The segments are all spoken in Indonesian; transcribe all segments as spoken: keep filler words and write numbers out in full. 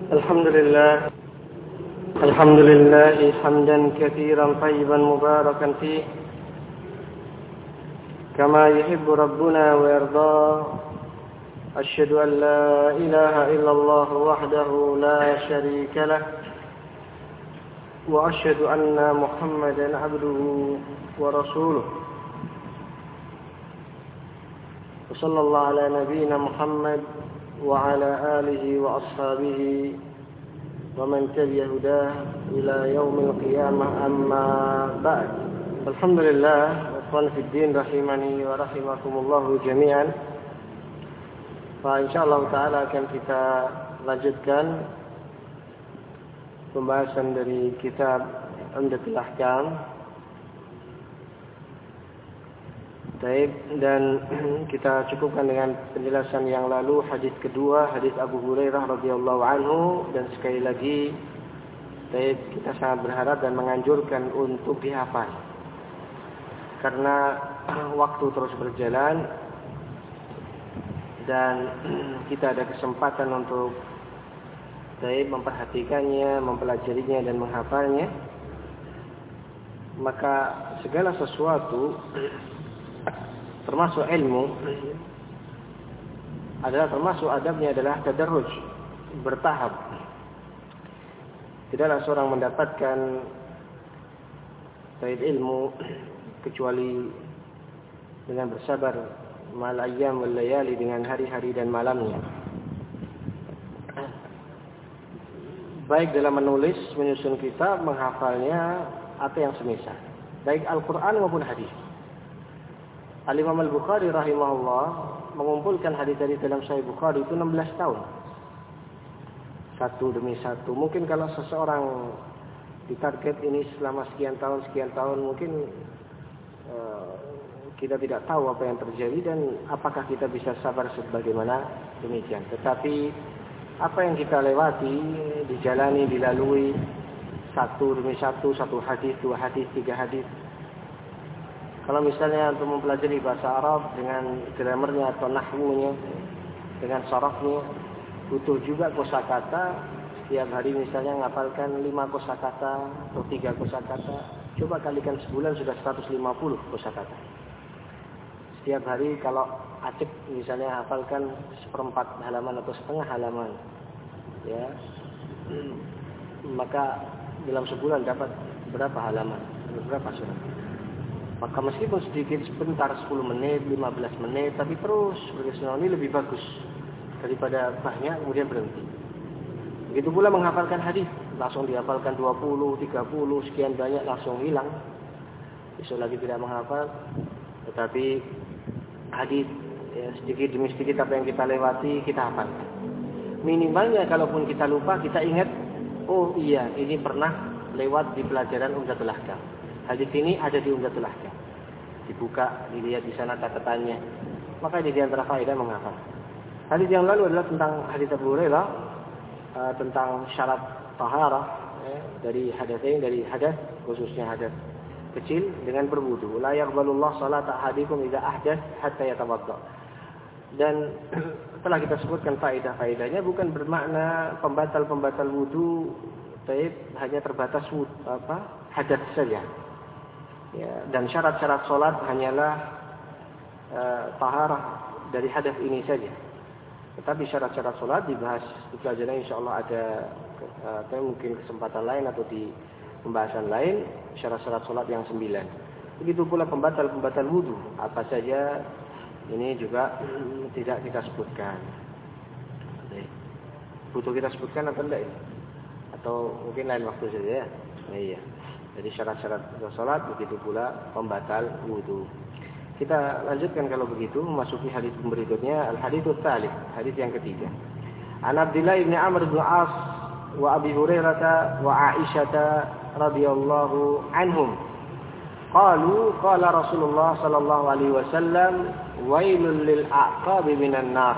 الحمد لله الحمد لله حمدا كثيرا طيبا مباركا فيه كما يحب ربنا ويرضاه. أشهد أن لا إله إلا الله وحده لا شريك له وأشهد أن محمدا عبده ورسوله. وصلى الله على نبينا محمد وعلى آله وأصحابه ومن تبع هداه إلى يوم القيامة. أما بعد. الحمد لله ikhwan fi din rahimani wa rahimakumullah jami'an. Fa insyaallah taala akan kita lanjutkan pembahasan dari kitab Umdatul Ahkam. Baik, dan kita cukupkan dengan penjelasan yang lalu hadis kedua, hadis Abu Hurairah radhiyallahu anhu, dan sekali lagi baik, kita sangat berharap dan menganjurkan untuk dihafal. Karena waktu terus berjalan dan kita ada kesempatan untuk baik memperhatikannya, mempelajarinya dan menghafalnya, maka segala sesuatu termasuk ilmu adalah termasuk adabnya adalah tadarruj, bertahap. Tidaklah seorang mendapatkan baik ilmu kecuali dengan bersabar mal ayyam wal layali, dengan hari-hari dan malamnya. Baik dalam menulis, menyusun kitab, menghafalnya atau yang semisal, baik Al-Qur'an maupun hadis. Al-Imam Al-Bukhari rahimahullah mengumpulkan hadis-hadis dalam Sahih Bukhari itu enam belas tahun. Satu demi satu. Mungkin kalau seseorang ditarget ini selama sekian tahun, sekian tahun, mungkin uh, kita tidak tahu apa yang terjadi dan apakah kita bisa sabar sebagaimana demikian. Tetapi apa yang kita lewati, dijalani, dilalui satu demi satu, satu hadis, dua hadis, tiga hadis. Kalau misalnya untuk mempelajari bahasa Arab dengan gramernya atau nahwunya, dengan sharafnya, butuh juga kosakata. Setiap hari misalnya ngapalkan lima kosakata atau tiga kosakata, coba kalikan sebulan sudah seratus lima puluh kosakata. Setiap hari kalau acek misalnya hafalkan seperempat halaman atau setengah halaman, ya, maka dalam sebulan dapat berapa halaman, berapa surat. Maka meskipun sedikit, sebentar, sepuluh menit, lima belas menit, tapi terus berkesinambungan, ini lebih bagus daripada banyak kemudian berhenti. Begitu pula menghafalkan hadis, langsung dihafalkan dua puluh, tiga puluh, sekian banyak langsung hilang. Besok lagi tidak menghafal, tetapi hadis ya, sedikit demi sedikit apa yang kita lewati kita hafalkan. Minimalnya kalaupun kita lupa, kita ingat, oh iya, ini pernah lewat di pelajaran Umdatul Ahkam. Hadis ini ada di Umdatul Ahkam. Dibuka, dilihat di sana catatannya. Maka ini di antara faedah menghafal. Hadis yang lalu adalah tentang hadis Abu Hurairah uh, tentang syarat taharah ya, dari hadatsyain, dari hadas, khususnya hadas kecil dengan berwudu. La yaqbalullah salata ahadikum idza ahdath hatta yatawadda. Dan telah kita sebutkan faedah-faedahnya, bukan bermakna pembatal-pembatal wudu taib hanya terbatas wudu, apa hadas saja. Ya, dan syarat-syarat sholat hanyalah uh, taharah dari hadas ini saja. Tetapi syarat-syarat sholat dibahas di pelajaran insyaallah ada uh, atau mungkin kesempatan lain atau di pembahasan lain, syarat-syarat sholat yang sembilan. Begitu pula pembatal-pembatal wudu apa saja, ini juga hmm, tidak kita sebutkan. Butuh kita sebutkan atau tidak? Atau mungkin lain waktu saja ya? Nah, iya. Jadi syarat-syarat salat, begitu pula pembatal wudu. Kita lanjutkan kalau begitu, memasuki hadis berikutnya, al-hadits tsalits, hadis yang ketiga. An Abdullah bin Amr bin As wa Abi Hurairah wa Aisyah radhiyallahu anhum. Qalu qala Rasulullah sallallahu alaihi wasallam wailul lil a'qabi minan nar.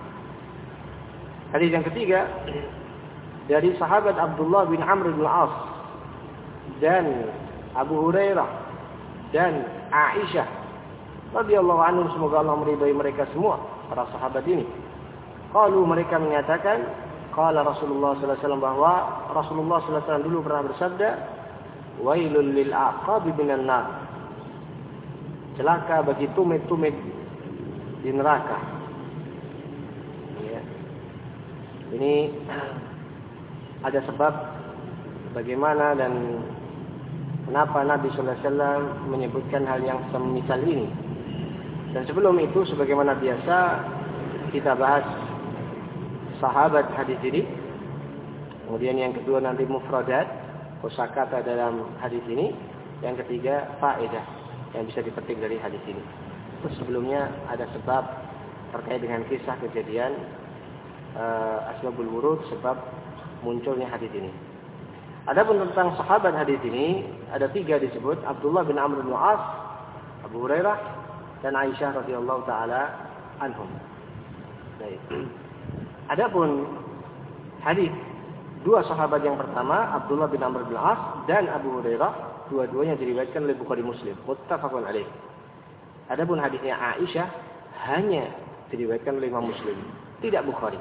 Hadis yang ketiga dari sahabat Abdullah bin Amr bin As dan Abu Hurairah dan Aisyah radhiyallahu anhum, semoga Allah meridai mereka semua, para sahabat ini. Qalu, mereka menyatakan, qala Rasulullah sallallahu alaihi wasallam, bahwa Rasulullah sallallahu alaihi wasallam dulu pernah bersabda, wailul lil aqabi minan nar. Celaka bagi tumit-tumit di neraka. Ya. Ini ada sebab bagaimana dan kenapa Nabi sallallahu alaihi wasallam menyebutkan hal yang semisal ini. Dan sebelum itu, sebagaimana biasa, kita bahas sahabat hadis ini. Kemudian yang kedua nanti mufradat, kosakata dalam hadis ini. Yang ketiga faedah yang bisa dipetik dari hadis ini. Terus sebelumnya ada sebab terkait dengan kisah kejadian uh, asbabul wurud, sebab munculnya hadis ini. Adapun tentang sahabat hadis ini, ada tiga disebut: Abdullah bin Amr bin As, Abu Hurairah, dan Aisyah radhiyallahu taala anhum. Baik. Adapun hadis dua sahabat yang pertama, Abdullah bin Amr bin As dan Abu Hurairah, dua-duanya diriwayatkan oleh Bukhari Muslim, muttafaqun alaih. Adapun hadisnya Aisyah hanya diriwayatkan oleh Imam Muslim, tidak Bukhari.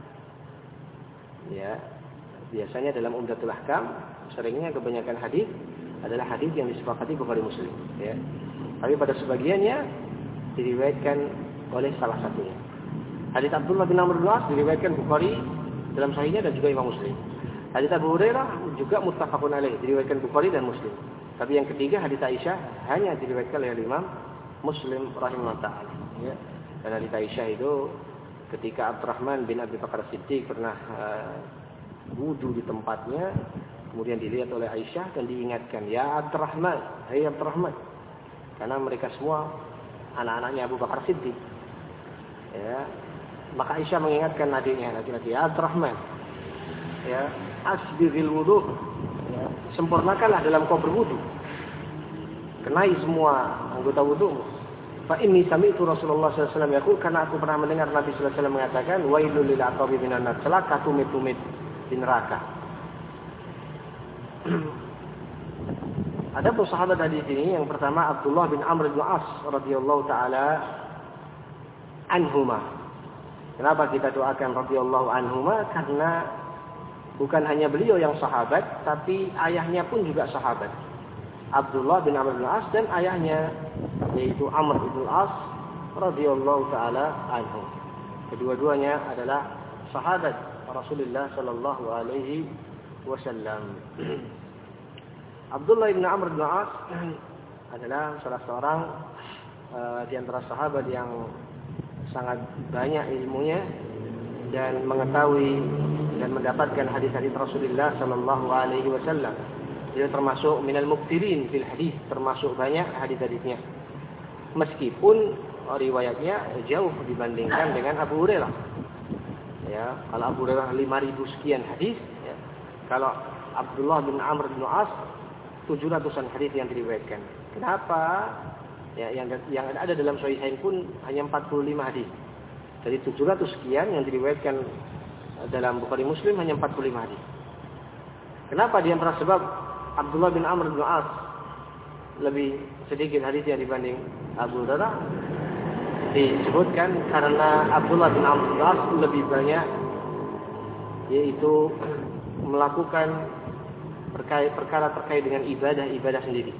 Ya, biasanya dalam Umdatul Ahkam seringnya kebanyakan hadis adalah hadis yang disepakati Bukhari Muslim, ya. Tapi pada sebagiannya diriwayatkan oleh salah satunya. Hadis Abdullah bin Amr bin As diriwayatkan Bukhari dalam sahihnya dan juga Imam Muslim. Hadis Abu Hurairah juga muttafaqun alaih, diriwayatkan Bukhari dan Muslim. Tapi yang ketiga hadis Aisyah hanya diriwayatkan oleh Imam Muslim rahimahullah taala. Ya. Dan hadis Aisyah itu ketika Abdurrahman bin Abi Bakar Siddiq pernah uh, wudu di tempatnya, kemudian dilihat oleh Aisyah dan diingatkan, ya Abdurrahman, hai Abdurrahman. Karena mereka semua anak-anaknya Abu Bakar Siddiq. Ya. Maka Aisyah mengingatkan adiknya laki-laki, ya Abdurrahman, ya, asbiril wudu, ya, sempurnakanlah dalam kau berwudu. Kenai semua anggota wudu. Fa inni sami'tu Rasulullah sallallahu alaihi wasallam yaqul, karena aku pernah mendengar Nabi sallallahu alaihi wasallam mengatakan, wailul lil aqabi minan nar, celaka tumit-tumit di neraka. Ada pun sahabat hadis ini, yang pertama Abdullah bin Amr bin As radhiyallahu taala anhuma. Kenapa kita doakan radhiyallahu anhuma? Karena bukan hanya beliau yang sahabat, tapi ayahnya pun juga sahabat. Abdullah bin Amr bin As dan ayahnya yaitu Amr bin As radhiyallahu taala anhu. Kedua-duanya adalah sahabat Rasulullah sallallahu alaihi wasallam. Abdullah bin Amr bin As adalah salah seorang uh, di antara sahabat yang sangat banyak ilmunya dan mengetahui dan mendapatkan hadis-hadis Rasulullah sallallahu alaihi wasallam. Dia termasuk minal muktirin fil hadis, termasuk banyak hadis-hadisnya. Meskipun riwayatnya jauh dibandingkan dengan Abu Hurairah. Ya, kalau Abu Hurairah lima ribu sekian hadis, ya. Kalau Abdullah bin Amr bin As tujuh ratusan hadis yang diriwayatkan. Kenapa? Ya, yang yang ada dalam Sahihain pun hanya empat puluh lima hadis. Dari tujuh ratus sekian yang diriwayatkan dalam Bukhari Muslim hanya empat puluh lima hadis. Kenapa? Di antara sebab Abdullah bin Amr bin As lebih sedikit hadisnya dibanding Abu Hurairah disebutkan karena Abdullah bin Amr bin As lebih banyak yaitu melakukan perkara, perkara terkait dengan ibadah-ibadah sendiri.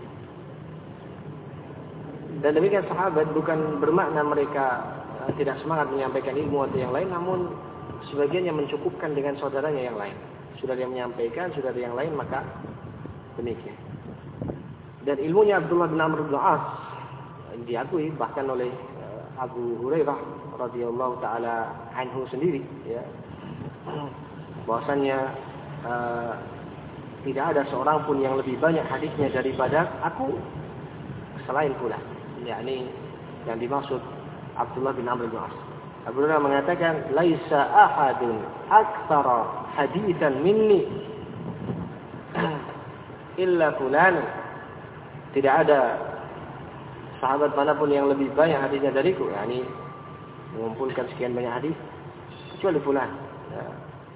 Dan demikian sahabat bukan bermakna mereka uh, tidak semangat menyampaikan ilmu atau yang lain, namun sebagian yang mencukupkan dengan saudaranya yang lain. Sudah dia menyampaikan, sudah ada yang lain, maka demikian. Dan ilmunya Abdullah bin Amr bin As diakui bahkan oleh uh, Abu Hurairah radhiyallahu taala anhu sendiri, ya. Bahwasanya uh, tidak ada seorang pun yang lebih banyak hadisnya daripada aku selain pula. Yakni yang dimaksud Abdullah bin Amr bin As. Abu Hurairah mengatakan, "Laisa ahadun aktsara haditsan minni illa fulan." Tidak ada sahabat manapun yang lebih banyak hadisnya dariku, yakni mengumpulkan sekian banyak hadis kecuali fulan. Ya.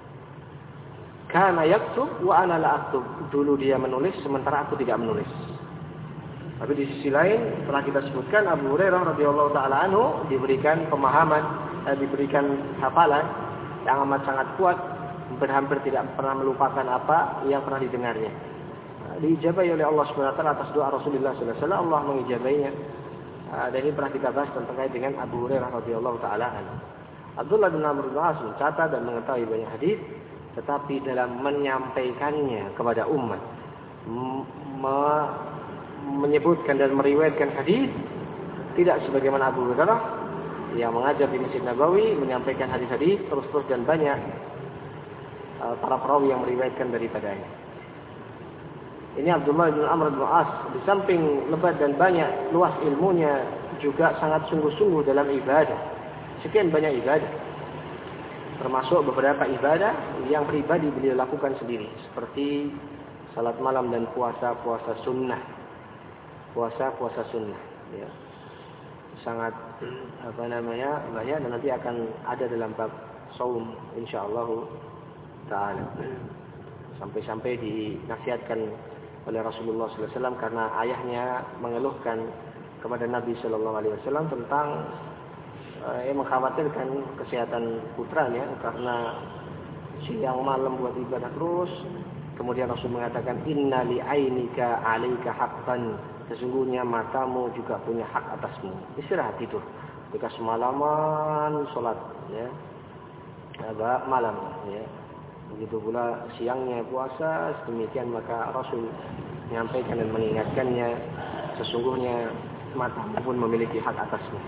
Kana yaktub wa ana la aktub. Dulu dia menulis sementara aku tidak menulis. Tapi di sisi lain telah kita sebutkan Abu Hurairah radhiyallahu taala anhu diberikan pemahaman, eh, diberikan hafalan yang amat sangat kuat hampir-hampir tidak pernah melupakan apa yang pernah didengarnya. Diijabahi oleh Allah Subhanahu wa taala atas doa Rasulullah sallallahu alaihi wasallam, Allah mengijabainya. Dan ini pernah kita bahas terkait dengan Abu Hurairah radhiyallahu taala anhu. Abdullah bin Amr bin As mencatat dan mengetahui banyak hadis, tetapi dalam menyampaikannya kepada umat, me- menyebutkan dan meriwayatkan hadis tidak sebagaimana Abu Hurairah yang mengajar di Masjid Nabawi, menyampaikan hadis-hadis terus-terus dan banyak uh, para perawi yang meriwayatkan daripadanya. Ini Abdullah bin Amr bin As di samping lebat dan banyak luas ilmunya juga sangat sungguh-sungguh dalam ibadah. Sekian banyak ibadah, termasuk beberapa ibadah yang pribadi beliau lakukan sendiri, seperti salat malam dan puasa-puasa sunnah, puasa-puasa sunnah. Ya. Sangat apa namanya banyak dan nanti akan ada dalam bab saum insyaallah taala. Sampai-sampai dinasihatkan oleh Rasulullah sallallahu alaihi wasallam karena ayahnya mengeluhkan kepada Nabi sallallahu alaihi wasallam tentang eh, mengkhawatirkan kesehatan putranya karena siang malam buat ibadah terus. Kemudian Rasul mengatakan inna li ainika 'alaika haqqan, sesungguhnya matamu juga punya hak atasmu. Istirahat tidur. Ketika semalaman sholat, ya, agak malam, ya. Begitu pula siangnya puasa, sedemikian maka Rasul menyampaikan dan mengingatkannya, sesungguhnya matamu pun memiliki hak atasmu.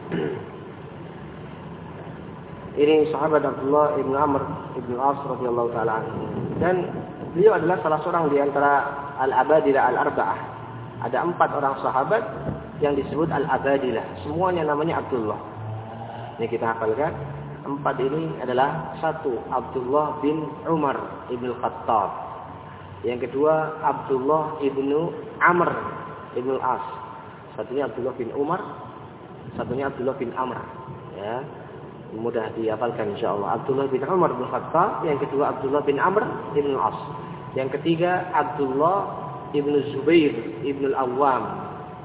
Ini sahabat Abdullah ibn Amr ibn As radhiyallahu taala anhu. Dan beliau adalah salah seorang di antara al-abadilah al-arba'ah. Ada empat orang sahabat yang disebut al-abadilah. Semuanya namanya Abdullah. Ini kita hafalkan. Empat ini adalah satu Abdullah bin Umar ibn Khattab. Yang kedua Abdullah ibn Amr ibn As. Satunya Abdullah bin Umar, satunya Abdullah bin Amr. Ya, mudah dihafalkan insyaallah. Abdullah bin Umar bin Khattab, yang kedua Abdullah bin Amr ibn As. Yang ketiga Abdullah ibn Zubair ibn al-Awwam.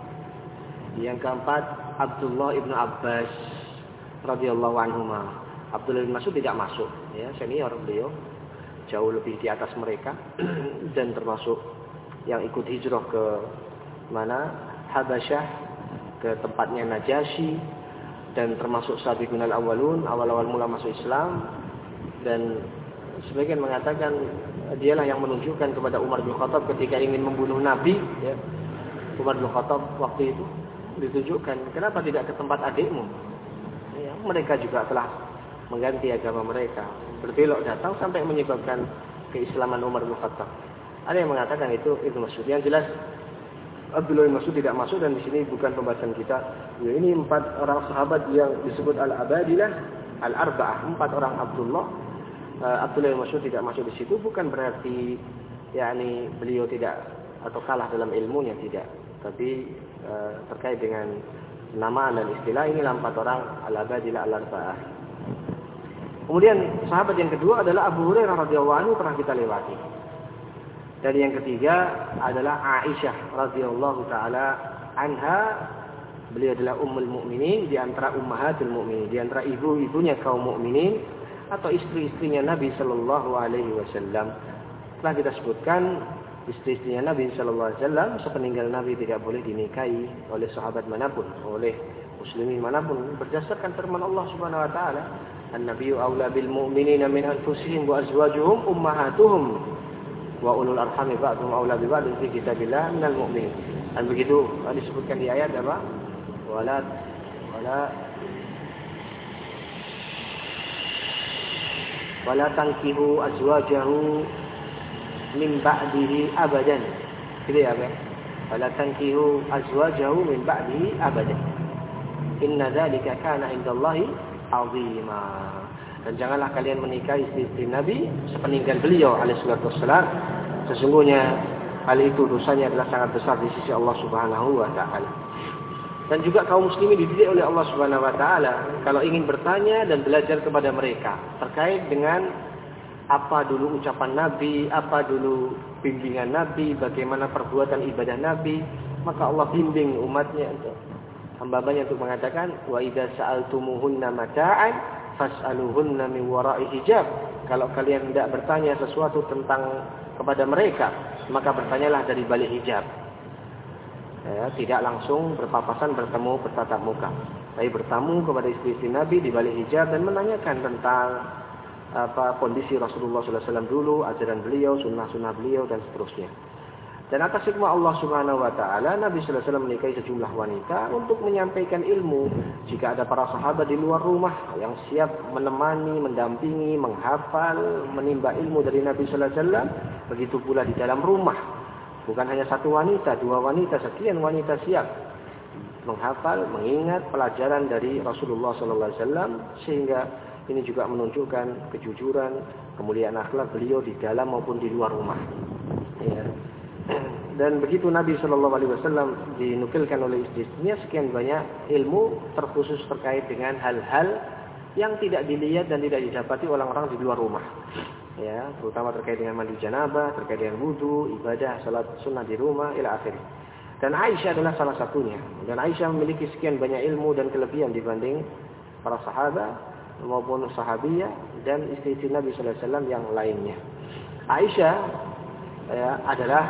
Yang keempat Abdullah ibn Abbas radhiyallahu anhuma. Abdullah bin Mas'ud tidak masuk, ya, senior beliau, jauh lebih di atas mereka dan termasuk yang ikut hijrah ke mana? Habasyah, ke tempatnya Najasyi, dan termasuk sabiqun al-awwalun, awal-awal mula masuk Islam. Dan sebagian mengatakan dialah yang menunjukkan kepada Umar bin Khattab ketika ingin membunuh Nabi, ya. Umar bin Khattab waktu itu ditunjukkan, kenapa tidak ke tempat adikmu? Ya, mereka juga telah mengganti agama mereka, berbelok datang sampai menyebabkan keislaman Umar bin Khattab. Ada yang mengatakan itu Ibnu Mas'ud. Yang jelas Abdullah bin Mas'ud tidak masuk, dan di sini bukan pembahasan kita. Ya, ini empat orang sahabat yang disebut al-abadilah al-arba'ah, empat orang Abdullah. Uh, Abdullah bin Mas'ud tidak masuk di situ, bukan berarti yakni beliau tidak atau kalah dalam ilmunya, tidak. Tapi uh, terkait dengan nama dan istilah, inilah empat orang al-abadilah al-arba'ah. Kemudian sahabat yang kedua adalah Abu Hurairah radhiyallahu anhu, pernah kita lewati. Dan yang ketiga adalah Aisyah radhiyallahu taala anha. Beliau adalah ummul mukminin, di antara ummahatul mukminin, di antara ibu-ibunya kaum mukminin atau istri-istrinya Nabi sallallahu alaihi wasallam. Telah kita sebutkan istri-istrinya Nabi sallallahu alaihi wasallam sepeninggal Nabi tidak boleh dinikahi oleh sahabat manapun, oleh muslimin manapun, berdasarkan firman Allah Subhanahu wa taala, "An-nabiyyu aula bil mu'minina min anfusihim wa azwajuhum ummahatuhum wa ulul arhami ba'dhum aula bi ba'dhin fi kitabillah minal mu'minin." Dan begitu disebutkan di ayat apa? Wala wala wala tankihu azwajahu min ba'dihi abadan. Gitu ya, Bang? Wala tankihu azwajahu min ba'dihi abadan. Inna dzalika kana 'indallahi 'azima. Dan janganlah kalian menikahi istri-istri Nabi sepeninggal beliau alaihi salatu wassalam. Sesungguhnya hal itu dosanya adalah sangat besar di sisi Allah Subhanahu wa taala. Dan juga kaum muslimin dididik oleh Allah Subhanahu wa taala kalau ingin bertanya dan belajar kepada mereka terkait dengan apa dulu ucapan Nabi, apa dulu bimbingan Nabi, bagaimana perbuatan ibadah Nabi, maka Allah bimbing umatnya untuk hamba-hambanya untuk mengatakan wa idza sa'altumuhunna mata'an fas'aluhunna min wara'i hijab. Kalau kalian hendak bertanya sesuatu tentang kepada mereka, maka bertanyalah dari balik hijab. Ya, tidak langsung berpapasan bertemu bertatap muka, tapi bertamu kepada istri-istri Nabi di balik hijab dan menanyakan tentang apa kondisi Rasulullah sallallahu alaihi wasallam dulu, ajaran beliau, sunnah-sunnah beliau dan seterusnya. Dan atas hikmah Allah Subhanahu wa taala, Nabi sallallahu alaihi wasallam menikahi sejumlah wanita untuk menyampaikan ilmu. Jika ada para sahabat di luar rumah yang siap menemani, mendampingi, menghafal, menimba ilmu dari Nabi sallallahu alaihi wasallam, begitu pula di dalam rumah. Bukan hanya satu wanita, dua wanita, sekian wanita siap menghafal, mengingat pelajaran dari Rasulullah sallallahu alaihi wasallam, sehingga ini juga menunjukkan kejujuran, kemuliaan akhlak beliau di dalam maupun di luar rumah. Ya. Dan begitu Nabi sallallahu alaihi wasallam dinukilkan oleh istrinya sekian banyak ilmu terkhusus terkait dengan hal-hal yang tidak dilihat dan tidak didapati orang-orang di luar rumah. Ya, terutama terkait dengan mandi janabah, terkait dengan wudu, ibadah, salat sunnah di rumah, ila akhir. Dan Aisyah adalah salah satunya. Dan Aisyah memiliki sekian banyak ilmu dan kelebihan dibanding para sahabat maupun sahabiyah dan istri-istri Nabi sallallahu alaihi wasallam yang lainnya. Aisyah ya, adalah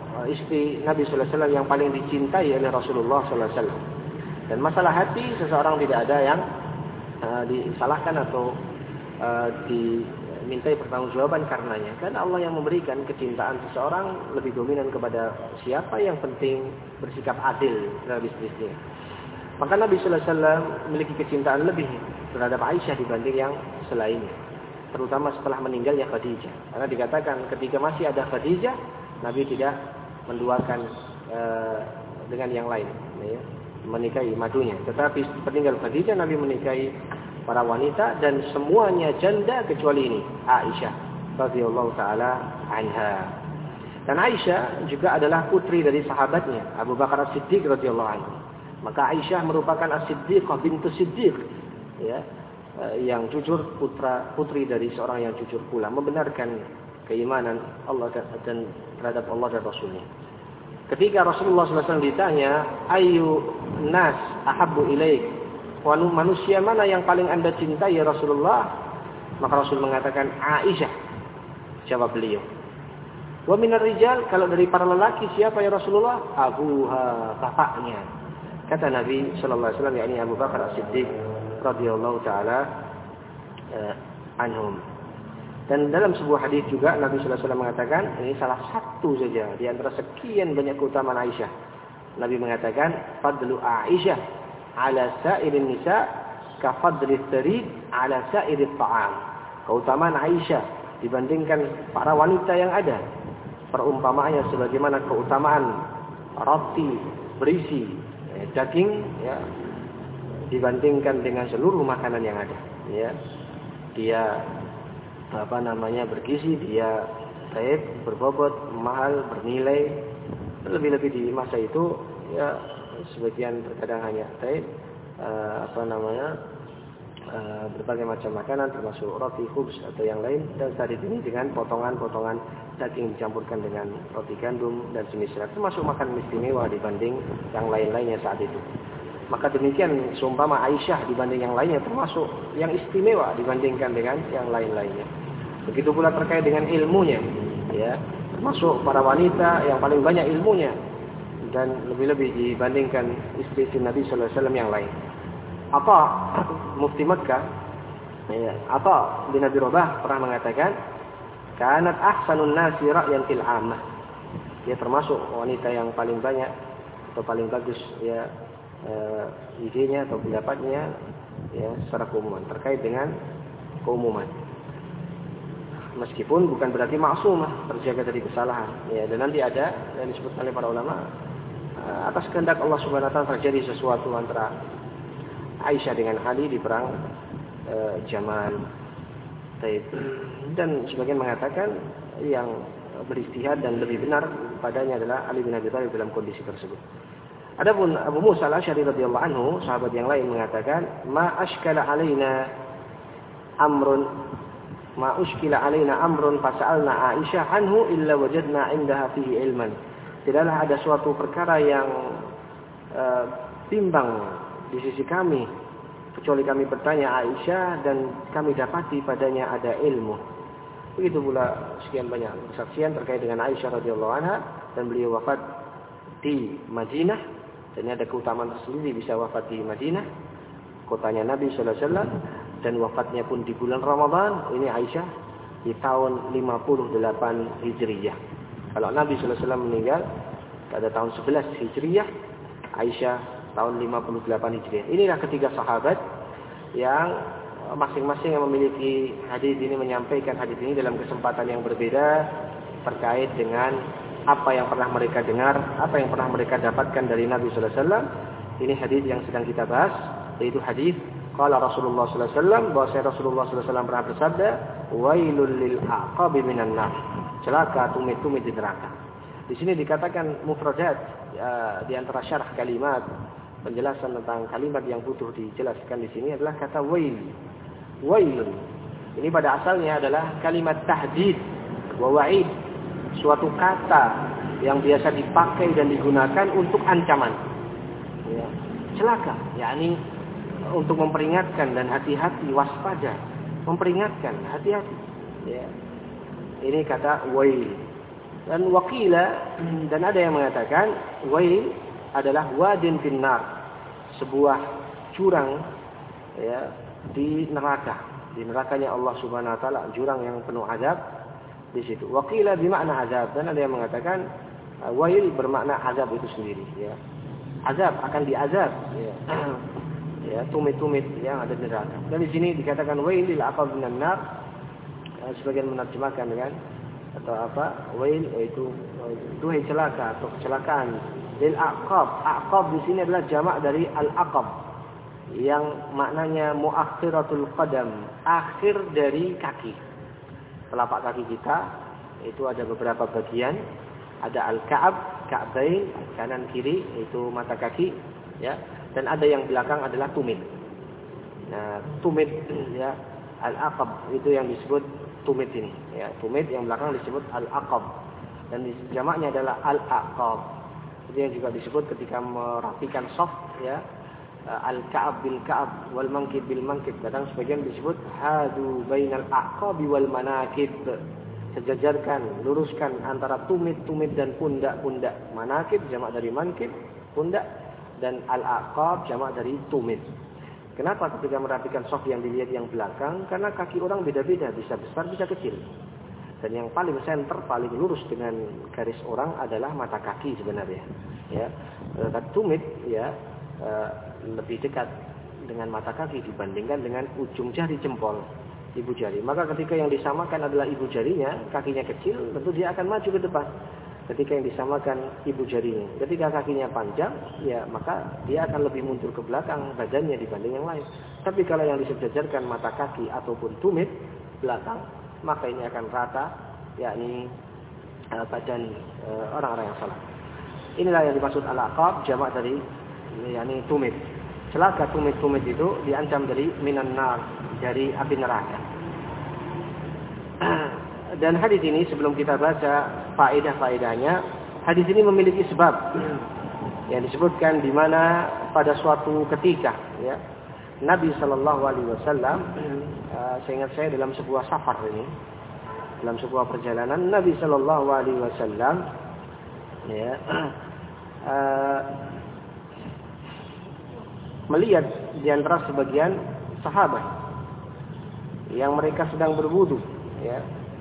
istri Nabi sallallahu alaihi wasallam yang paling dicintai oleh Rasulullah sallallahu alaihi wasallam. Dan masalah hati seseorang tidak ada yang uh, disalahkan atau uh, di mintai pertanggungjawaban karenanya. Karena Allah yang memberikan kecintaan seseorang lebih dominan kepada siapa yang penting bersikap adil terhadap istri-istrinya. Maka Nabi sallallahu alaihi wasallam memiliki kecintaan lebih terhadap Aisyah dibanding yang selainnya. Terutama setelah meninggalnya Khadijah. Karena dikatakan ketika masih ada Khadijah, Nabi tidak menduakan e, dengan yang lain. Ya, menikahi madunya. Tetapi peninggal Khadijah, Nabi menikahi para wanita dan semuanya janda kecuali ini Aisyah radhiyallahu taala anha. Dan Aisyah juga adalah putri dari sahabatnya Abu Bakar As-Siddiq radhiyallahu anhu. Maka Aisyah merupakan As-Siddiqah bintu Siddiq, ya, yang jujur, putra putri dari seorang yang jujur pula, membenarkan keimanan Allah dan terhadap Allah dan Rasulnya. Ketika Rasulullah sallallahu alaihi wasallam ditanya, "Ayu nas ahabbu ilaik?" Manusia mana yang paling Anda cintai ya Rasulullah? Maka Rasul mengatakan Aisyah. Jawab beliau. Wa minar rijal, kalau dari para lelaki siapa ya Rasulullah? Abuha, bapaknya. Kata Nabi sallallahu alaihi wasallam, yakni Abu Bakar As-Siddiq radhiyallahu taala eh, anhum. Dan dalam sebuah hadis juga Nabi sallallahu alaihi wasallam mengatakan, ini salah satu saja di antara sekian banyak keutamaan Aisyah. Nabi mengatakan, fadlu Aisyah ala sa'irin nisa ka fadli tharid ala sa'irit ta'am. Keutamaan Aisyah dibandingkan para wanita yang ada, perumpamaannya sebagaimana keutamaan roti berisi eh, daging, ya, dibandingkan dengan seluruh makanan yang ada. Ya, dia apa namanya bergizi, dia baik, berbobot, mahal, bernilai. Lebih-lebih di masa itu, ya, sebagian terkadang hanya taib, uh, apa namanya uh, berbagai macam makanan termasuk roti, khubz atau yang lain, dan saat ini dengan potongan-potongan daging dicampurkan dengan roti gandum dan semisal, termasuk makan istimewa dibanding yang lain-lainnya saat itu. Maka demikian seumpama Aisyah dibanding yang lainnya termasuk yang istimewa dibandingkan dengan yang lain-lainnya. Begitu pula terkait dengan ilmunya, ya, termasuk para wanita yang paling banyak ilmunya dan lebih-lebih dibandingkan istri-istri Nabi sallallahu alaihi wasallam yang lain. Apa Mufti Makkah, ya, apa bin Abi Rabah pernah mengatakan, kanat ahsanun nasi ra'yan fil 'ammah. Dia termasuk wanita yang paling banyak atau paling bagus, ya, uh, idenya atau pendapatnya, ya, secara keumuman terkait dengan keumuman. Meskipun bukan berarti maksumah, terjaga dari kesalahan. Ya, dan nanti ada yang disebut oleh para ulama, atas kehendak Allah Subhanahu wa taala terjadi sesuatu antara Aisyah dengan Ali di perang e, Jamal. Dan sebagian mengatakan yang beristihad dan lebih benar padanya adalah Ali bin Abi Thalib dalam kondisi tersebut. Adapun Abu Musa Al-Asy'ari radhiyallahu anhu, sahabat yang lain mengatakan, "Ma ashkala alaina amrun ma ushkila alaina amrun fas'alna Aisyah anhu illa wajadna 'indaha fihi ilman." Tidaklah ada suatu perkara yang uh, bimbang di sisi kami, kecuali kami bertanya Aisyah dan kami dapati padanya ada ilmu. Begitu pula sekian banyak kesaksian terkait dengan Aisyah radhiyallahu anha, dan beliau wafat di Madinah, dan ini ada keutamaan tersendiri bisa wafat di Madinah, kotanya Nabi sallallahu alaihi wasallam, dan wafatnya pun di bulan Ramadan. Ini Aisyah di tahun lima puluh delapan Hijriyah. Kalau Nabi sallallahu alaihi wasallam meninggal pada tahun sebelas Hijriyah, Aisyah tahun lima puluh delapan Hijriah. Inilah ketiga sahabat yang masing-masing yang memiliki hadis ini menyampaikan hadis ini dalam kesempatan yang berbeda terkait dengan apa yang pernah mereka dengar, apa yang pernah mereka dapatkan dari Nabi sallallahu alaihi wasallam. Ini hadis yang sedang kita bahas, yaitu hadis qala Rasulullah sallallahu alaihi wasallam, bahwa Rasulullah sallallahu alaihi wasallam pernah bersabda, wailul lil aqabi minan nar. Celaka tumit-tumit di neraka. Di sini dikatakan mufradat, ya, di antara syarah kalimat penjelasan tentang kalimat yang butuh dijelaskan di sini adalah kata wail. Wail. Ini pada asalnya adalah kalimat tahdid wa wa'id, suatu kata yang biasa dipakai dan digunakan untuk ancaman. Ya. Celaka, yakni untuk memperingatkan dan hati-hati, waspada, memperingatkan, hati-hati. Ya. Ini kata wail. Dan waqila, dan ada yang mengatakan wail adalah wadin finnar, sebuah jurang, ya, di neraka, di nerakanya Allah Subhanahu wa taala, jurang yang penuh azab di situ. Waqila bermakna azab, dan ada yang mengatakan uh, wail bermakna azab itu sendiri, ya. Azab akan diazab, ya. Ya, tumit-tumit yang ada di neraka. Dan di sini dikatakan wail lil aqab minan nar, uh, sebagian menerjemahkan dengan atau apa? Wail yaitu duhai celaka atau kecelakaan. Lil aqab, aqab di sini adalah jamak dari al-aqab yang maknanya muakhiratul qadam, akhir dari kaki. Telapak kaki kita itu ada beberapa bagian, ada al-ka'ab, ka'bain, kanan kiri itu mata kaki, ya. Dan ada yang belakang adalah tumit. Nah, tumit, ya, al-aqab itu yang disebut tumit ini, ya. Tumit yang belakang disebut al-aqab, dan jamaknya adalah al-aqab. Itu yang juga disebut ketika merapikan shaf, ya, al-ka'ab bil ka'ab wal mankib bil mankib. Kadang sebagian disebut hadu bainal aqabi wal manakib, sejajarkan, luruskan antara tumit-tumit dan pundak-pundak. Manakib jamak dari mankib, pundak, dan al-aqab jamak dari tumit. Kenapa ketika merapikan shaf yang dilihat yang belakang? Karena kaki orang beda-beda, bisa besar, bisa kecil. Dan yang paling senter, paling lurus dengan garis orang adalah mata kaki sebenarnya. Ya, tumit, ya, lebih dekat dengan mata kaki dibandingkan dengan ujung jari jempol, ibu jari. Maka ketika yang disamakan adalah ibu jarinya, kakinya kecil, tentu dia akan maju ke depan. Ketika yang disamakan ibu jarinya, ketika kakinya panjang, ya maka dia akan lebih mundur ke belakang badannya dibanding yang lain. Tapi kalau yang disejajarkan mata kaki ataupun tumit belakang, maka ini akan rata, yakni uh, badan uh, orang-orang yang salah. Inilah yang dimaksud al-aqab, jamak dari yakni tumit. Celaka tumit-tumit itu diancam dari minan nar, dari api neraka. Dan hadis ini sebelum kita baca faedah-faedahnya, hadis ini memiliki sebab yang disebutkan di mana pada suatu ketika, ya, Nabi Shallallahu Alaihi Wasallam, uh, seingat saya dalam sebuah safar ini, dalam sebuah perjalanan, Nabi Shallallahu Alaihi Wasallam, ya, uh, melihat di antara sebagian sahabat yang mereka sedang berwudu, ya,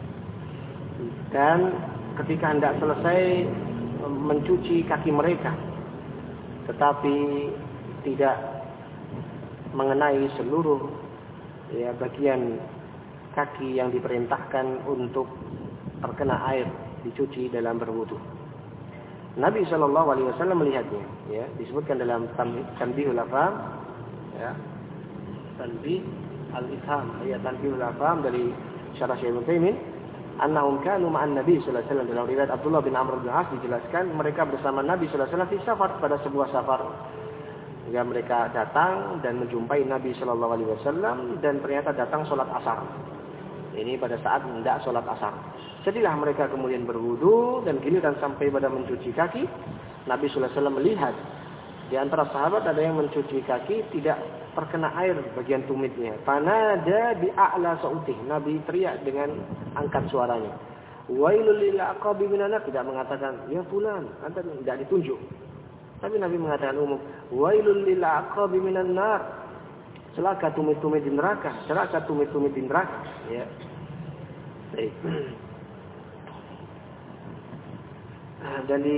dan ketika hendak selesai mencuci kaki mereka, tetapi tidak mengenai seluruh, ya, bagian kaki yang diperintahkan untuk terkena air dicuci dalam berwudu. Nabi Shallallahu Alaihi Wasallam melihatnya, ya, disebutkan dalam Tanbihul Afham, ya, Tanbih al-Ifham, ya, Tanbihul Afham dari Syarah Syekh Ibnu Taimin, annahum kanu ma'an Nabi sallallahu alaihi wasallam. Dalam riwayat Abdullah bin Amr bin As dijelaskan mereka bersama Nabi sallallahu alaihi wasallam di safar, pada sebuah safar. Ya, mereka datang dan menjumpai Nabi Shallallahu Alaihi Wasallam dan ternyata datang sholat asar. Ini pada saat hendak sholat asar. Jadilah mereka kemudian berwudu dan giliran sampai pada mencuci kaki, Nabi Shallallahu Alaihi Wasallam melihat Di antara sahabat ada yang mencuci kaki tidak terkena air bagian tumitnya. Fanada bi a'la sautih. Nabi teriak dengan angkat suaranya. Wailul lil aqabi minan nar, tidak mengatakan ya fulan, anta tidak ditunjuk. Tapi Nabi mengatakan umum, wailul lil aqabi minan nar. Celaka tumit-tumit di neraka, celaka tumit-tumit di neraka, ya. Baik. Dan di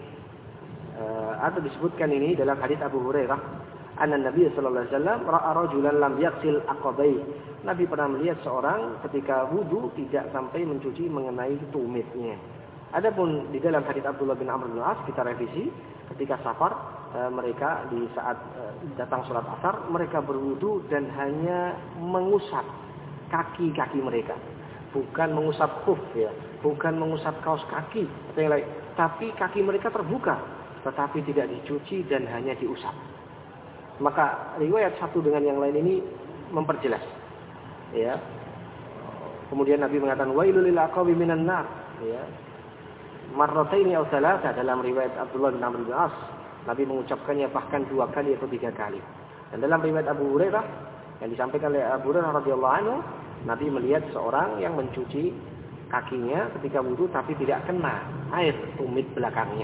Uh, atau disebutkan ini dalam hadis Abu Hurairah, anna Nabi sallallahu alaihi wasallam ra'a rajulan lam yaghsil aqabai. Nabi pernah melihat seorang ketika wudu tidak sampai mencuci mengenai tumitnya. Adapun di dalam hadis Abdullah bin Amr bin As kita revisi, ketika safar uh, mereka di saat uh, datang sholat asar mereka berwudu dan hanya mengusap kaki-kaki mereka, bukan mengusap khuf ya, bukan mengusap kaos kaki atau yang lain, tapi kaki mereka terbuka tetapi tidak dicuci dan hanya diusap. Maka riwayat satu dengan yang lain ini memperjelas. Ya. Kemudian Nabi mengatakan wailul lil aqabi minan nar, ya. Marrataini aw thalatha dalam riwayat Abdullah bin Amr bin As. Nabi mengucapkannya bahkan dua kali atau tiga kali. Dan dalam riwayat Abu Hurairah yang disampaikan oleh Abu Hurairah radhiyallahu anhu, Nabi melihat seorang yang mencuci kakinya ketika wudu tapi tidak kena air tumit belakangnya.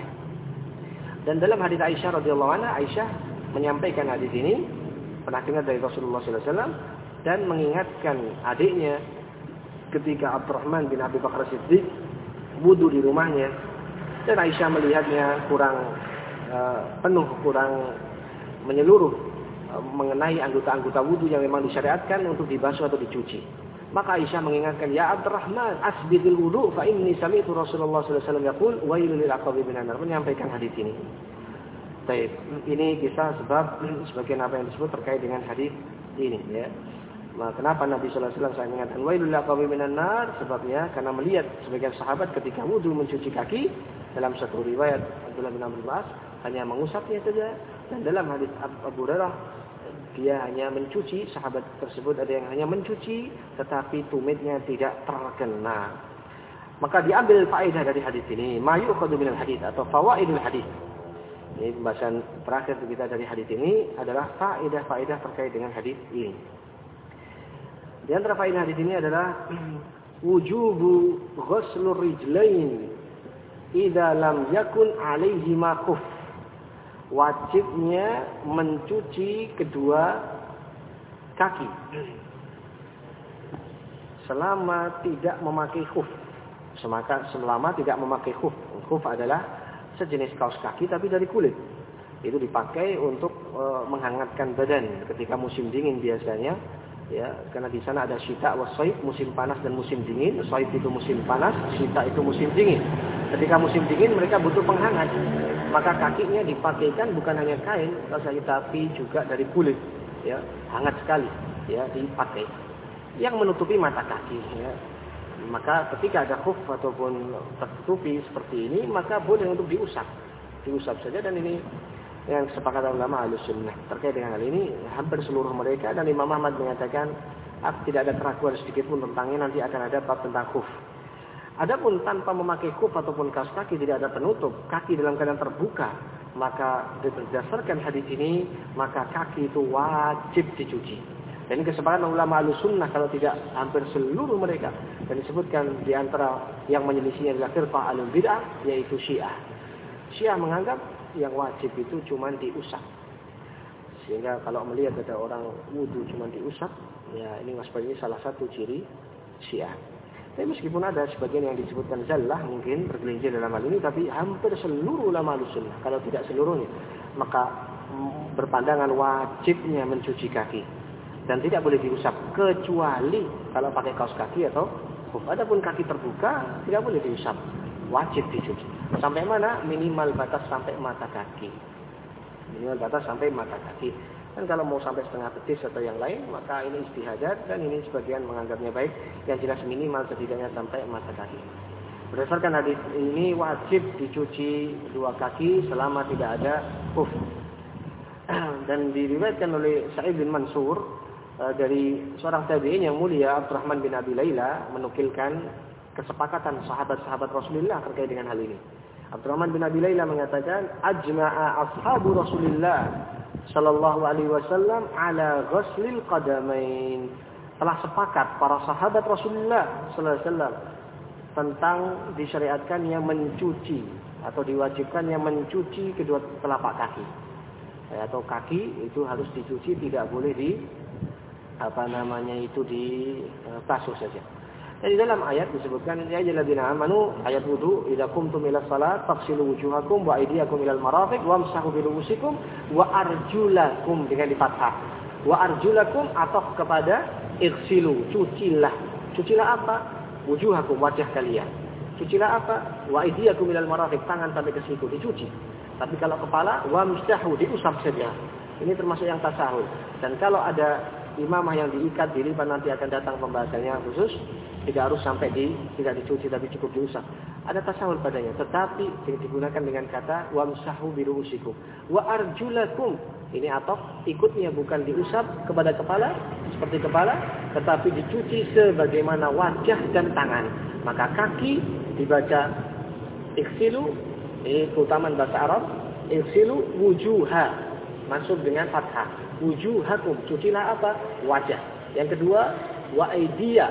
Dan dalam hadis Aisyah radhiyallahu anha, Aisyah menyampaikan hadis ini pernah dengar dari Rasulullah sallallahu alaihi wasallam dan mengingatkan adiknya ketika Abdurrahman bin Abi Bakar Siddiq wudu di rumahnya dan Aisyah melihatnya kurang uh, penuh, kurang menyeluruh uh, mengenai anggota-anggota wudu yang memang disyariatkan untuk dibasuh atau dicuci. Maka Aisyah mengingatkan, ya Abdurrahman, asbidil wudu fa inni sami'tu Rasulullah sallallahu alaihi wasallam yaqul wailul lil aqabi minan nar, menyampaikan hadis ini. Baik, ini kisah sebab sebagian apa yang disebut terkait dengan hadis ini ya. Nah, kenapa Nabi sallallahu alaihi wasallam saya mengingatkan wailul lil aqabi minan nar? Sebabnya karena melihat sebagian sahabat ketika wudu mencuci kaki, dalam satu riwayat Abdullah bin Amr bin As hanya mengusapnya saja, dan dalam hadis Abu Hurairah dia hanya mencuci, sahabat tersebut ada yang hanya mencuci tetapi tumitnya tidak terkena. Maka diambil faedah dari hadis ini, ma yu'khadhu minal hadis atau fawaidul hadis. Ini pembahasan terakhir kita dari hadis ini adalah faedah-faedah terkait dengan hadis ini. Di antara faedah hadis ini adalah wujubu ghuslur rijlain idza lam yakun alaihi maquf. Wajibnya mencuci kedua kaki selama tidak memakai khuf. Semaka selama tidak memakai khuf. Khuf adalah sejenis kaos kaki tapi dari kulit. Itu dipakai untuk e, menghangatkan badan ketika musim dingin biasanya, ya, karena di sana ada syita wa shaib, musim panas dan musim dingin. Shaib itu musim panas, syita itu musim dingin. Ketika musim dingin mereka butuh penghangat. Maka kakinya dipakaikan bukan hanya kain tapi juga dari kulit, ya, hangat sekali, ya, dipakai yang menutupi mata kaki, ya. Maka ketika ada khuf ataupun tertutupi seperti ini, maka boleh untuk diusap, diusap saja. Dan ini yang kesepakatan ulama Ahlussunnah terkait dengan hal ini, hampir seluruh mereka, dan Imam Ahmad mengatakan tidak ada keraguan sedikit pun tentangnya, nanti akan ada bab tentang khuf. Adapun tanpa memakai khuf ataupun kaos kaki, tidak ada penutup, kaki dalam keadaan terbuka, maka berdasarkan hadis ini, maka kaki itu wajib dicuci. Dan ini kesepakatan ulama Ahlussunnah kalau tidak hampir seluruh mereka. Dan disebutkan di antara yang menyelisihinya adalah firqah alul bid'ah, yaitu Syiah. Syiah menganggap yang wajib itu cuma diusap. Sehingga kalau melihat ada orang wudu cuma diusap, ya ini waspadanya salah satu ciri Syiah. Tapi meskipun ada sebagian yang disebutkan zallah mungkin bergelincir dalam hal ini, tapi hampir seluruh ulama Ahlussunnah, kalau tidak seluruhnya, maka berpandangan wajibnya mencuci kaki dan tidak boleh diusap kecuali kalau pakai kaos kaki atau khuf. Adapun kaki terbuka tidak boleh diusap, wajib dicuci. Sampai mana? Minimal batas sampai mata kaki. Minimal batas sampai mata kaki. Dan kalau mau sampai setengah betis atau yang lain, maka ini istihadat, dan ini sebagian menganggapnya baik. Yang jelas minimal setidaknya sampai mata kaki. Berdasarkan hadis ini wajib dicuci dua kaki selama tidak ada khuf. Dan diriwayatkan oleh Sa'id bin Mansur dari seorang tabi'in yang mulia, Abdurrahman bin Abi Layla, menukilkan kesepakatan sahabat-sahabat Rasulullah terkait dengan hal ini. Abdurrahman bin Abi Layla mengatakan, ajma'a ashabu Rasulillah sallallahu alaihi wasallam ala ghuslil qadamain. Telah sepakat para sahabat Rasulullah sallallahu alaihi wasallam tentang disyariatkannya mencuci atau diwajibkannya mencuci kedua telapak kaki. Atau kaki itu harus dicuci, tidak boleh di apa namanya itu dibasuh saja. Dan di dalam ayat disebutkan ya ayyuhalladzina amanu ayat wudu idza qumtum ila shalat faghsilu wujuhakum wa aydiyakum ilal marafiq wamsahu bi ru'usikum wa arjulakum dengan di fathah. Wa arjulakum ataf kepada ighsilu, cucilah. Cucilah apa? Wujuhakum, wajah kalian. Cucilah apa? Wa aydiyakum ilal marafiq, tangan sampai ke siku dicuci. Tapi kalau kepala wamsahu, diusap saja. Ini termasuk yang tasahul. Dan kalau ada imamah yang diikat diri nanti akan datang pembahasannya khusus, tidak harus sampai di tidak dicuci tapi cukup diusap. Ada tasawuf padanya, tetapi digunakan dengan kata wamsahu biruusikum wa arjulakum. Ini ataf ikutnya bukan diusap kepada kepala seperti kepala, tetapi dicuci sebagaimana wajah dan tangan. Maka kaki dibaca ighsilu, ini keutamaan bahasa Arab, ighsilu wujuha, masuk dengan fathah. Wujuhakum, cucilah apa? Wajah. Yang kedua, wa aidiya,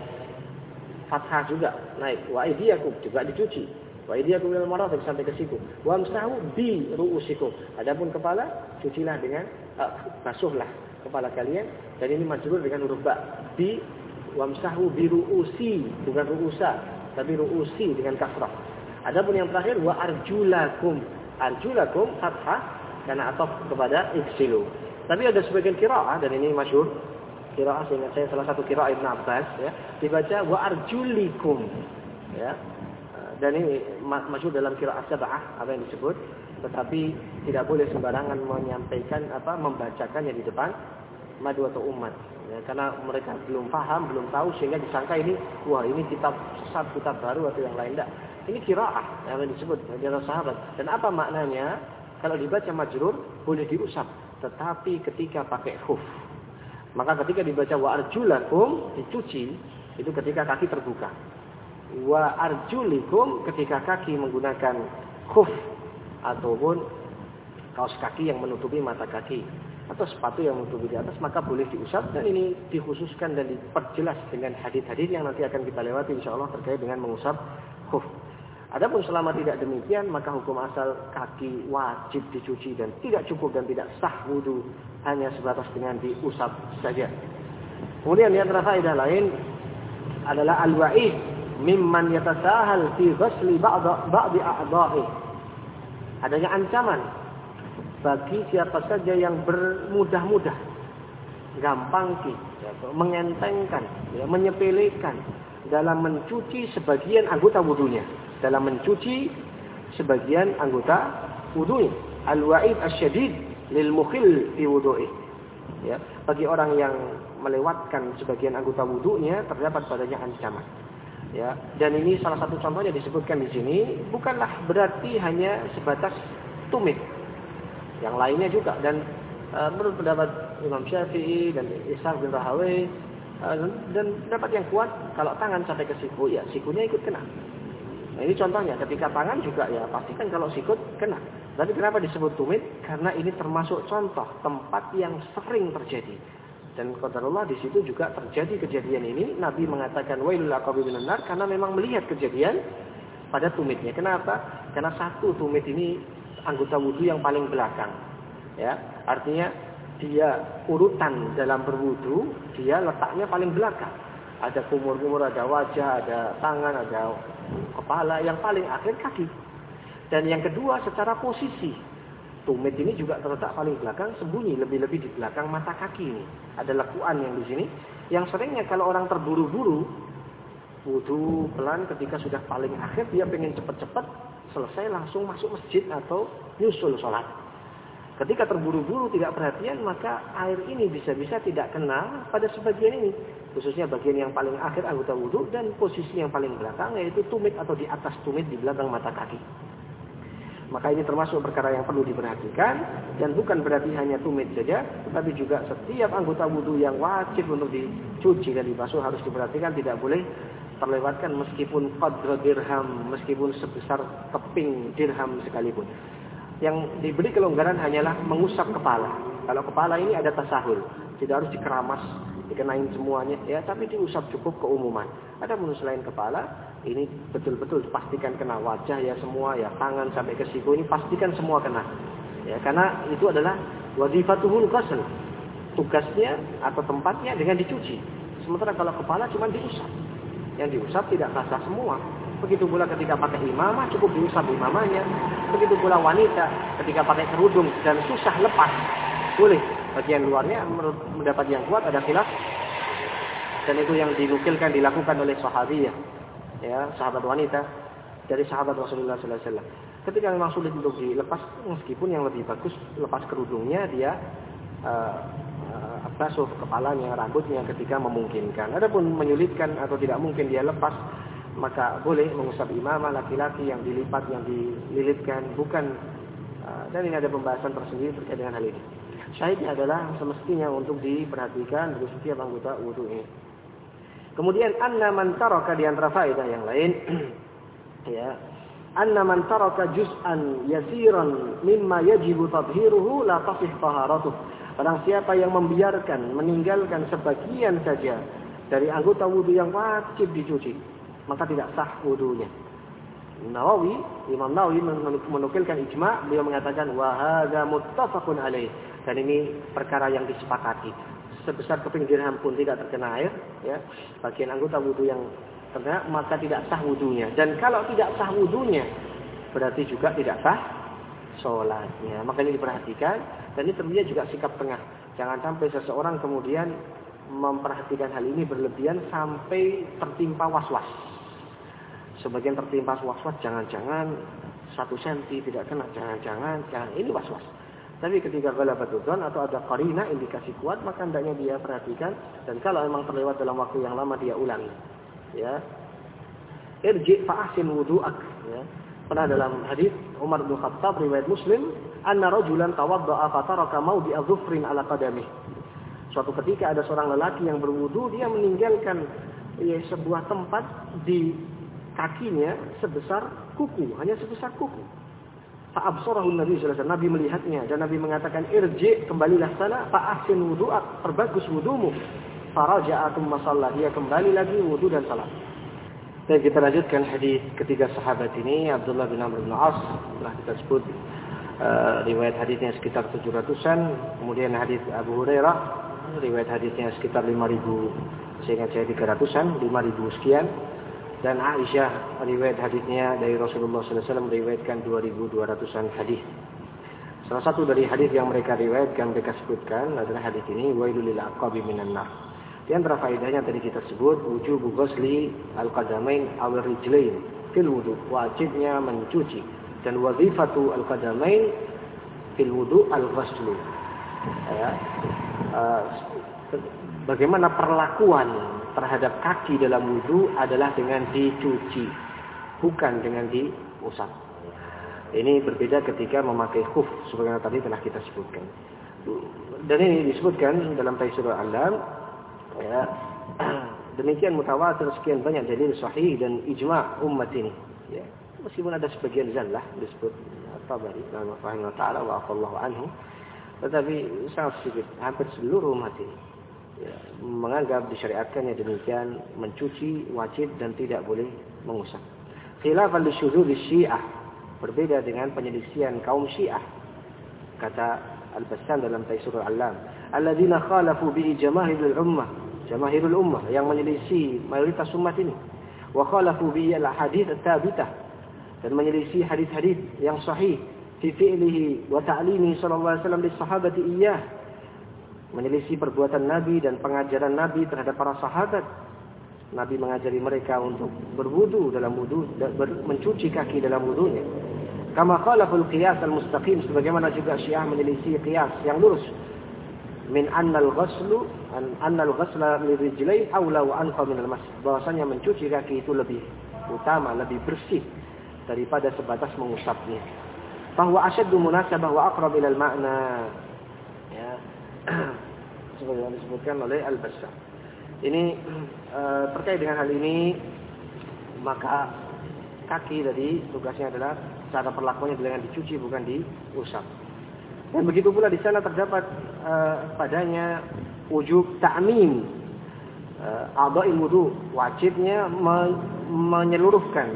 fathah juga naik. Wa aidiyakum juga dicuci. Wa aidiyakum ilal marafiq sampai ke siku. Wamsahu bi ru'usikum. Adapun kepala, cucilah dengan uh, basuhlah kepala kalian. Dan ini majrur dengan huruf ba. Bi wamsahu bi ru'usi, bukan ru'usa, tapi ru'usi dengan kasrah. Adapun yang terakhir wa arjulakum. Arjulakum fathah karena ataf kepada ighsilu. Tapi ada sebagian qiraah dan ini masyhur. Qiraah seingat saya salah satu qiraah Ibnu Abbas ya, dibaca wa arjulikum ya. Dan ini masyhur dalam qiraah sab'ah apa yang disebut, tetapi tidak boleh sembarangan menyampaikan apa membacakannya di depan madu atau umat ya, karena mereka belum paham, belum tahu sehingga disangka ini wah ini kitab sesat, kitab baru atau yang lain. Enggak. Ini qiraah yang disebut dari sahabat. Dan apa maknanya? Kalau dibaca majrur boleh diusap, tetapi ketika pakai khuf. Maka ketika dibaca wa arjulakum dicuci, itu ketika kaki terbuka. Wa arjulikum ketika kaki menggunakan khuf ataupun kaos kaki yang menutupi mata kaki atau sepatu yang menutupi di atas, maka boleh diusap. Dan ini dikhususkan dan diperjelas dengan hadis-hadis yang nanti akan kita lewati insyaallah terkait dengan mengusap khuf. Adapun selama tidak demikian, maka hukum asal kaki wajib dicuci dan tidak cukup dan tidak sah wudu hanya sebatas dengan diusap saja. Kemudian di antara faedah lain adalah al-wa'id mimman yatasahal fi ghusli ba'd ba'd a'dha'i. Adanya ancaman bagi siapa saja yang bermudah-mudah, gampang ya, mengentengkan, ya, menyepelekan dalam mencuci sebagian anggota wudunya. Dalam mencuci sebagian anggota wudunya. Al-wa'id asyadid lil mukhil fi wudu'ih. Ya, bagi orang yang melewatkan sebagian anggota wudunya terdapat padanya ancaman. Ya, dan ini salah satu contohnya disebutkan di sini, bukanlah berarti hanya sebatas tumit. Yang lainnya juga, dan uh, menurut pendapat Imam Syafi'i dan Ishaq bin Rahawai uh, dan pendapat yang kuat, kalau tangan sampai ke siku, ya sikunya ikut kena. Nah, ini contohnya, ketika tangan juga ya pastikan kalau sikut kena. Tapi kenapa disebut tumit? Karena ini termasuk contoh tempat yang sering terjadi. Dan qadarullah di situ juga terjadi kejadian ini. Nabi mengatakan wailul aqabi minan nar karena memang melihat kejadian pada tumitnya. Kenapa? Karena satu tumit ini anggota wudu yang paling belakang. Ya, artinya dia urutan dalam berwudu, dia letaknya paling belakang. Ada kumur-kumur, ada wajah, ada tangan, ada kepala, yang paling akhir kaki. Dan yang kedua secara posisi, tumit ini juga terletak paling belakang, sembunyi lebih-lebih di belakang mata kaki ini. Ada lekuan yang di sini, yang seringnya kalau orang terburu-buru wudu pelan, ketika sudah paling akhir dia pengen cepat-cepat selesai langsung masuk masjid atau nyusul sholat. Ketika terburu-buru tidak perhatian, maka air ini bisa-bisa tidak kena pada sebagian ini, khususnya bagian yang paling akhir anggota wudu dan posisi yang paling belakang, yaitu tumit atau di atas tumit di belakang mata kaki. Maka ini termasuk perkara yang perlu diperhatikan, dan bukan berarti hanya tumit saja, tetapi juga setiap anggota wudu yang wajib untuk dicuci dan dibasuh harus diperhatikan, tidak boleh terlewatkan meskipun qadra dirham, meskipun sebesar keping dirham sekalipun. Yang diberi kelonggaran hanyalah mengusap kepala. Kalau kepala ini ada tasahul, tidak harus dikeramas, dikenain semuanya, ya, tapi diusap cukup keumuman. Ada pun selain kepala, ini betul-betul pastikan kena wajah ya semua, ya tangan sampai ke siku ini pastikan semua kena. Ya, karena itu adalah wazifatuhul ghusl. Tugasnya atau tempatnya dengan dicuci. Sementara kalau kepala cuma diusap. Yang diusap tidak basah semua. Begitu pula ketika pakai imamah cukup diusap imamahnya. Begitu pula wanita ketika pakai kerudung dan susah lepas, boleh. Bagian luarnya menurut pendapat yang kuat ada khilaf. Dan itu yang dinukilkan dilakukan oleh sahabiyah, ya, sahabat wanita dari sahabat Rasulullah sallallahu alaihi wasallam. Ketika memang sulit untuk dilepas, meskipun yang lebih bagus lepas kerudungnya dia uh, uh, basuh kepalanya, rambutnya ketika memungkinkan. Adapun menyulitkan atau tidak mungkin dia lepas, maka boleh mengusap imamah laki-laki yang dilipat, yang dililitkan, bukan. Uh, dan ini ada pembahasan tersendiri terkait dengan hal ini. Syahidnya adalah semestinya untuk diperhatikan dari setiap anggota wudu ini. Kemudian anna man taraka di antara faedah yang lain, ya, anna man taraka juz'an yasiran mimma yajibu tadhiruhu la tasih taharatuh. Barang siapa yang membiarkan, meninggalkan sebagian saja dari anggota wudu yang wajib dicuci, maka tidak sah wudunya. Nawawi, Imam Nawawi menukilkan ijma', beliau mengatakan wa hadza muttafaqun alaih. Dan ini perkara yang disepakati. Sebesar keping dirham pun tidak terkena air, ya, bagian anggota wudu yang terkena, maka tidak sah wudunya. Dan kalau tidak sah wudunya, berarti juga tidak sah sholatnya. Makanya diperhatikan. Dan ini tentunya juga sikap tengah. Jangan sampai seseorang kemudian memperhatikan hal ini berlebihan sampai tertimpa was-was. Sebagian tertimpa was-was, jangan-jangan satu senti tidak kena, jangan-jangan, jangan, ini was-was. Tapi ketika ghalabatul dzan atau ada qarina indikasi kuat, maka hendaknya dia perhatikan, dan kalau memang terlewat dalam waktu yang lama dia ulangi. Ya. Irji' fa ahsin wudu'ak, ya. Pernah dalam hadis Umar bin Khattab riwayat Muslim, anna rajulan tawadda'a fa taraka mawdi'a dhufrin ala qadamih. Suatu ketika ada seorang lelaki yang berwudu, dia meninggalkan ya, sebuah tempat di kakinya sebesar kuku, hanya sebesar kuku. Fa'absarahu Nabi sallallahu alaihi wasallam, Nabi melihatnya dan Nabi mengatakan irji, kembalilah sana, fa'ahsin wudu'ak, perbagus wudumu. Faraja'atum masallah, dia kembali lagi wudu dan salat. Dan kita lanjutkan hadis ketiga sahabat ini, Abdullah bin Amr bin As, telah kita sebut uh, riwayat hadisnya sekitar tujuh ratusan, kemudian hadis Abu Hurairah, riwayat hadisnya sekitar lima ribu, seingat saya tiga ratusan, lima ribu sekian. Dan Aisyah riwayat hadisnya dari Rasulullah sallallahu alaihi wasallam riwayatkan dua ribu dua ratusan hadis. Salah satu dari hadis yang mereka riwayatkan, mereka sebutkan adalah hadis ini, wailul lil aqabi minan nar. Di antara faedahnya tadi kita sebut wujubu ghusli al-qadamain aw ar-rijlain fil wudu, wajibnya mencuci, dan wazifatu al-qadamain fil wudu al-ghuslu. Ya. Uh, bagaimana perlakuan terhadap kaki dalam wudu adalah dengan dicuci, bukan dengan diusap. Ini berbeda ketika memakai khuf, sebagaimana tadi telah kita sebutkan. Dan ini disebutkan dalam Taisirul Alam, ya, demikian mutawatir sekian banyak dalil sahih dan ijma' umat ini. Ya. Meskipun ada sebagian zallah disebut At-Tabari rahimahullah taala wa afallahu anhu, tetapi sangat sedikit, hampir seluruh umat ini ya, menganggap disyariatkannya demikian, mencuci wajib dan tidak boleh mengusap. Khilafan li syudzudz Syiah, berbeda dengan penyelisihan kaum Syiah. Kata Al-Bassan dalam Taisirul Alam, alladzina khalafu bihi jamaahirul ummah, jamaahirul ummah, yang menyelisih mayoritas umat ini. Wa khalafu bihi al-hadits at-tabitah, dan menyelisih hadis-hadis yang sahih fi fi'lihi wa ta'limihi sallallahu alaihi wasallam lis-sahabati iyyah, menyelisih perbuatan Nabi dan pengajaran Nabi terhadap para sahabat. Nabi mengajari mereka untuk berwudu dalam wudu, mencuci kaki dalam wudunya. Kama khalaful qiyas al-mustaqim, sebagaimana juga Syiah menyelisih qiyas yang lurus. Min annal ghuslu an annal ghusla lirijlain aula wa anfa min al-mas, bahwasanya mencuci kaki itu lebih utama, lebih bersih daripada sebatas mengusapnya. Bahwa asyaddu munasabah wa aqrab ila al-ma'na. Ya. Seperti yang disebutkan oleh Al-Bassam. Ini uh, terkait dengan hal ini maka kaki tadi tugasnya adalah cara perlakuannya dengan dicuci bukan diusap. Dan begitu pula di sana terdapat uh, padanya wujub ta'mim uh, a'dha'il wudu, wajibnya me- menyeluruhkan,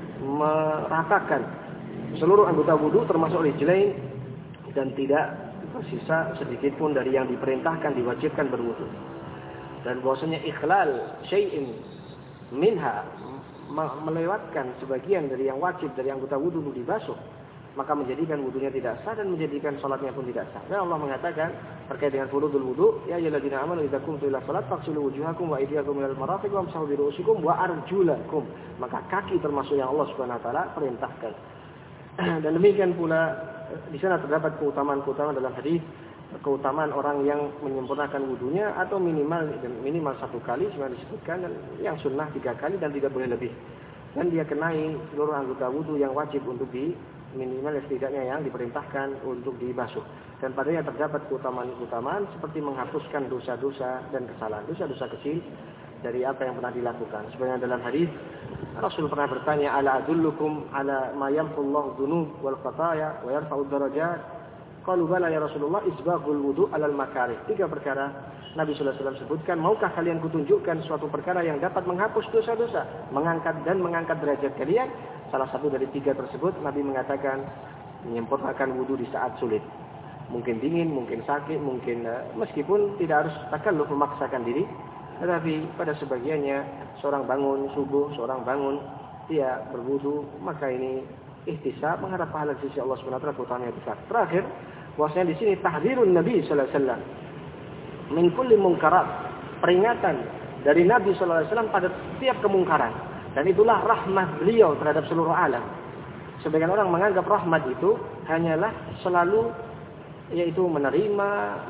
meratakan seluruh anggota wudu termasuk rijlain dan tidak tersisa sedikit pun dari yang diperintahkan diwajibkan berwudu. Dan bahwasanya ikhlal syai'in minha, melewatkan sebagian dari yang wajib dari anggota wudu untuk dibasuh, maka menjadikan wudunya tidak sah dan menjadikan salatnya pun tidak sah. Dan Allah mengatakan terkait dengan furudul wudu, ya ayyuhalladzina amanu idza qumtum ila shalat faghsilu wujuhakum wa aydiyakum ilal marafiq wamsahu bi ru'usikum wa arjulakum. Maka kaki termasuk yang Allah Subhanahu wa taala perintahkan. Dan demikian pula di sana terdapat keutamaan-keutamaan dalam hadis, keutamaan orang yang menyempurnakan wudunya atau minimal minimal satu kali sebenarnya disebutkan, dan yang sunnah tiga kali dan tidak boleh lebih. Dan dia kenai seluruh anggota wudu yang wajib untuk di minimal setidaknya yang diperintahkan untuk dibasuh. Dan padanya terdapat keutamaan-keutamaan seperti menghapuskan dosa-dosa dan kesalahan, dosa-dosa kecil dari apa yang pernah dilakukan. Sebenarnya dalam hadis Rasul pernah bertanya, ala adullukum ala ma yamhullahu dzunub wal khataya wa yarfa'u darajat. Qalu bala ya Rasulullah, isbaghul wudu alal makarih. Tiga perkara Nabi sallallahu alaihi wasallam sebutkan, maukah kalian kutunjukkan suatu perkara yang dapat menghapus dosa-dosa, mengangkat dan mengangkat derajat kalian? Salah satu dari tiga tersebut Nabi mengatakan menyempurnakan wudu di saat sulit. Mungkin dingin, mungkin sakit, mungkin meskipun tidak harus takalluf memaksakan diri, tetapi pada sebagiannya seorang bangun subuh, seorang bangun dia berwudu, maka ini ihtisab mengharap pahala sisi Allah Subhanahu wa taala keutamaan yang besar. Terakhir, bahwasanya di sini tahdzirun Nabi sallallahu alaihi wasallam min kulli munkarat, peringatan dari Nabi sallallahu alaihi wasallam pada setiap kemungkaran, dan itulah rahmat beliau terhadap seluruh alam. Sebagian orang menganggap rahmat itu hanyalah selalu yaitu menerima,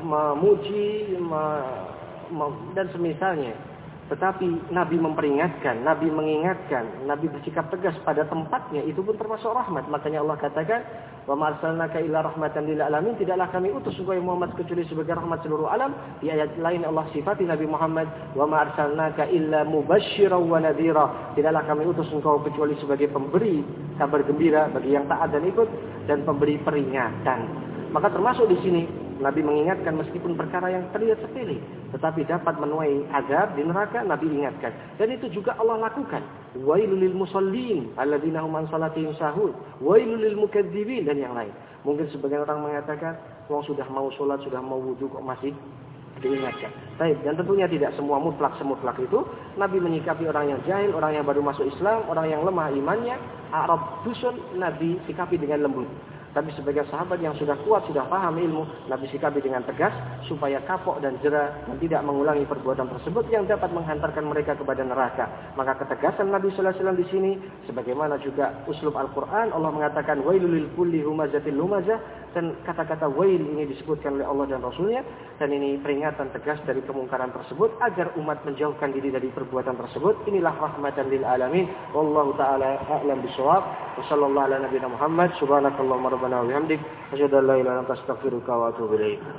memuji, me, me, dan semisalnya. Tetapi Nabi memperingatkan, Nabi mengingatkan, Nabi bersikap tegas pada tempatnya, itu pun termasuk rahmat. Makanya Allah katakan, wa ma arsalnaka illa rahmatan lil alamin, tidaklah kami utus engkau Muhammad kecuali sebagai rahmat seluruh alam. Di ayat lain Allah sifati Nabi Muhammad, wa ma arsalnaka illa mubasysyiran wa nadhira, tidaklah kami utus engkau kecuali sebagai pemberi kabar gembira bagi yang taat dan ikut, dan pemberi peringatan. Maka termasuk di sini Nabi mengingatkan meskipun perkara yang terlihat sepele, tetapi dapat menuai azab di neraka, Nabi ingatkan. Dan itu juga Allah lakukan. Wailul lil musallin alladzina hum an salatihim sahun, wailul lil mukadzibin, dan yang lain. Mungkin sebagian orang mengatakan, wong sudah mau sholat, sudah mau wudu kok masih diingatkan. Baik, dan tentunya tidak semua mutlak semutlak itu. Nabi menyikapi orang yang jahil, orang yang baru masuk Islam, orang yang lemah imannya, Arab dusun, Nabi sikapi dengan lembut. Tapi sebagai sahabat yang sudah kuat, sudah paham ilmu, Nabi sikapi dengan tegas supaya kapok dan jera dan tidak mengulangi perbuatan tersebut yang dapat menghantarkan mereka kepada neraka. Maka ketegasan Nabi sallallahu alaihi wasallam di sini, sebagaimana juga uslub Al-Quran, Allah mengatakan wailul lil kulli humazatil lumazah, dan kata-kata wail ini disebutkan oleh Allah dan Rasulnya, dan ini peringatan tegas dari kemungkaran tersebut agar umat menjauhkan diri dari perbuatan tersebut. Inilah rahmatan lil alamin. Wallahu taala a'lam bishawab. Wassallallahu ala nabiyina Muhammad. Subhanakallahumma rabbana wa bihamdik, asyhadu an la ilaha illa anta astaghfiruka wa atubu ilaik.